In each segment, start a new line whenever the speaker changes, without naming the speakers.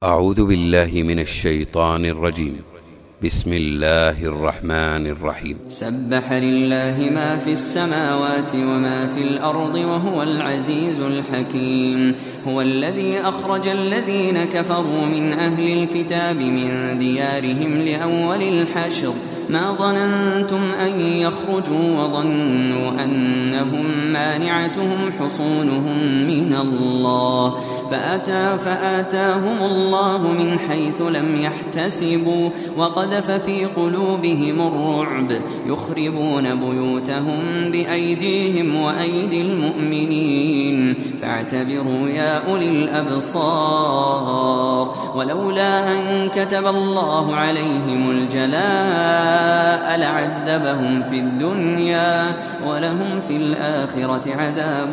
أعوذ بالله من الشيطان الرجيم. بسم الله الرحمن الرحيم.
سبح لله ما في السماوات وما في الأرض وهو العزيز الحكيم. هو الذي أخرج الذين كفروا من أهل الكتاب من ديارهم لأول الحشر ما ظننتم أن يخرجوا وظنوا أنهم مانعتهم حصونهم من الله فآتاهم الله من حيث لم يحتسبوا وقذف في قلوبهم الرعب يخربون بيوتهم بأيديهم وأيدي المؤمنين فاعتبروا يا أولي الأبصار. ولولا أن كتب الله عليهم الجلاء لعذبهم في الدنيا ولهم في الآخرة عذاب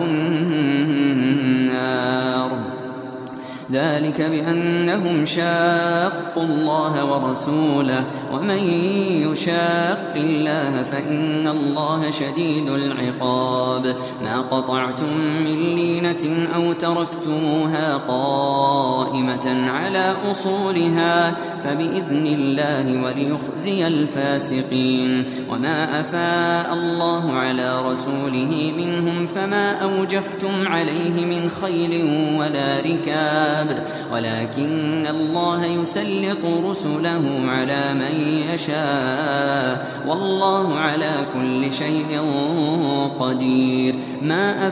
النار. ذلك بأنهم شاقوا الله ورسوله ومن يشاق الله فإن الله شديد العقاب. ما قطعتم من لينة أو تركتموها قائمة على أصولها فبإذن الله وليخزي الفاسقين. وما أفاء الله على رسوله منهم فما أوجفتم عليه من خيل ولا ركاب ولكن الله يسلط رسله على من يشاء والله على كل شيء قدير. ما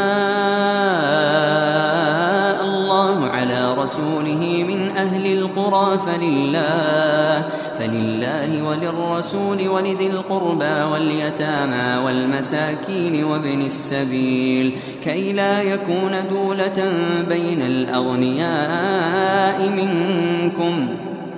أفاء الله على رسوله من أهل القرى فلله وللرسول ولذي القربى واليتامى والمساكين وابن السبيل كي لا يكون دولة بين الأغنياء منكم.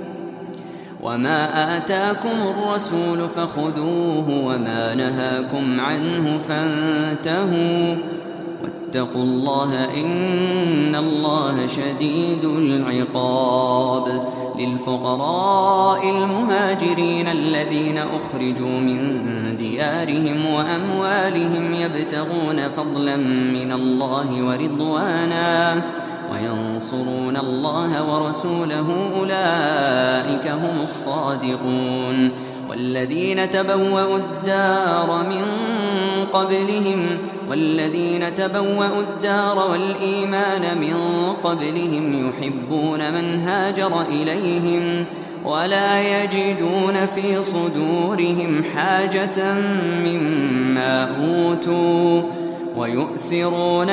وما آتاكم الرسول فخذوه وما نهاكم عنه فانتهوا واتقوا الله إن الله شديد العقاب. للفقراء المهاجرين الذين أخرجوا من ديارهم وأموالهم يبتغون فضلا من الله ورضوانا وينصرون الله ورسوله أولئك هم الصادقون. والذين تبوأوا الدار والإيمان من قبلهم يحبون من هاجر إليهم ولا يجدون في صدورهم حاجة مما أوتوا ويؤثرون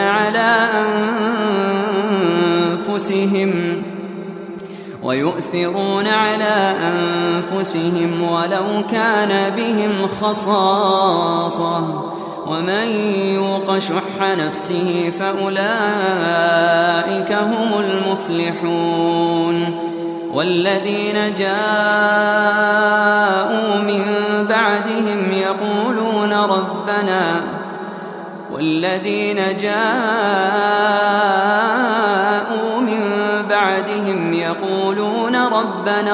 على أنفسهم ولو كان بهم خصاصة ومن يوق شح نفسه فأولئك هم المفلحون. والذين جاءوا من بعدهم يقولون ربنا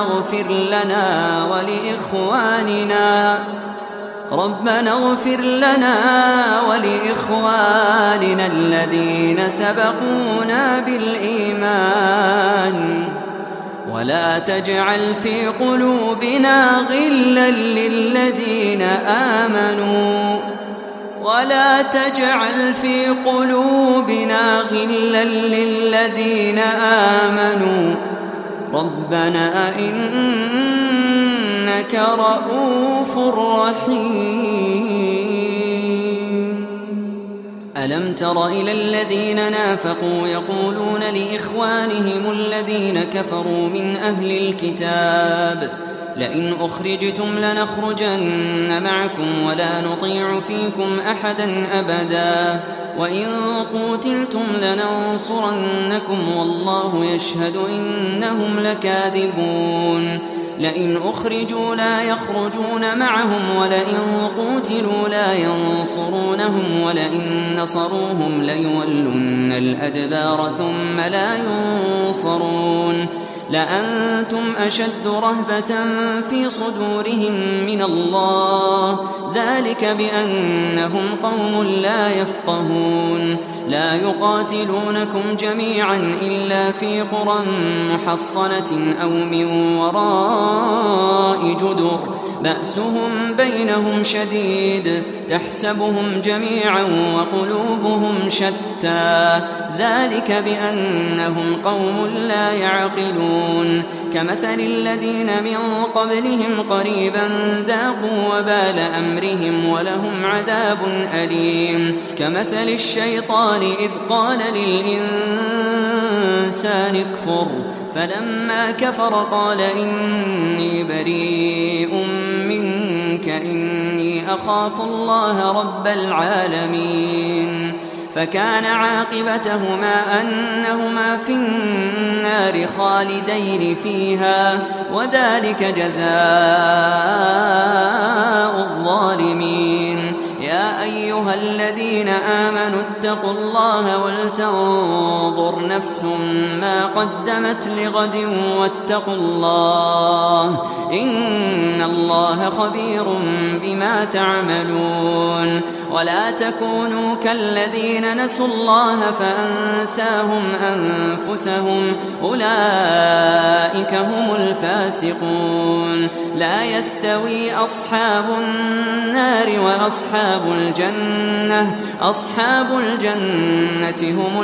اغفر لنا ولإخواننا الذين سبقونا بالإيمان ولا تجعل في قلوبنا غلا للذين آمنوا ربنا إنك رؤوف رحيم. ألم تر إلى الذين نافقوا يقولون لإخوانهم الذين كفروا من أهل الكتاب لئن أخرجتم لنخرجن معكم ولا نطيع فيكم أحدا أبدا وإن قوتلتم لننصرنكم والله يشهد إنهم لكاذبون. لئن أخرجوا لا يخرجون معهم ولئن قوتلوا لا ينصرونهم ولئن نصروهم ليولن الأدبار ثم لا ينصرون. لأنتم أشد رهبة في صدورهم من الله ذلك بأنهم قوم لا يفقهون. لا يقاتلونكم جميعا إلا في قرى محصنة أو من وراء جدر بأسهم بينهم شديد تحسبهم جميعا وقلوبهم شتى ذلك بأنهم قوم لا يعقلون كمثل الذين من قبلهم قريبا ذاقوا وبال أمرهم ولهم عذاب أليم كمثل الشيطان إذ قال للإنسان اكفر فلما كفر قال إني بريء منك إني أخاف الله رب العالمين فكان عاقبتهما أنهما في النار خالدين فيها وذلك جزاء الظالمين يا أيها الذين آمنوا اتقوا الله ولتنظر نفس ما قدمت لغد واتقوا الله إن الله خبير بما تعملون ولا تكونوا كالذين نسوا الله فأنساهم أنفسهم أولئك هم الفاسقون لا يستوي أصحاب النار وأصحاب الجنة أصحاب الجنة هم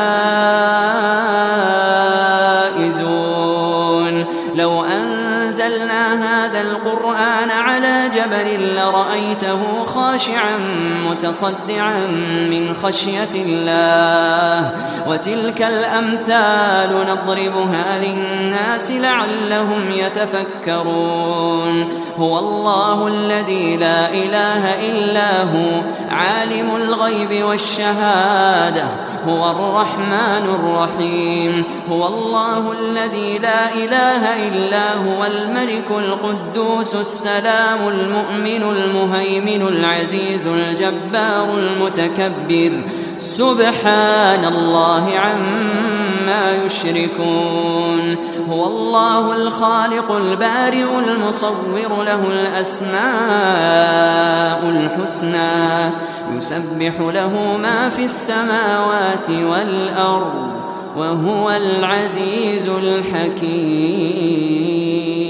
الفائزون لو أنزلنا هذا القرآن على جبل لرأيته خاشعا متصدعا من خشية الله وتلك الأمثال نضربها للناس لعلهم يتفكرون هو الله الذي لا إله إلا هو عالم الغيب والشهادة هو الرحمن الرحيم هو الله الذي لا إله إلا هو الملك القدوس السلام المؤمن المهيمن العزيز الجبار المتكبر سبحان الله عما يشركون هو الله الخالق البارئ المصور له الأسماء الحسنى يسبح له ما في السماوات والأرض وهو العزيز الحكيم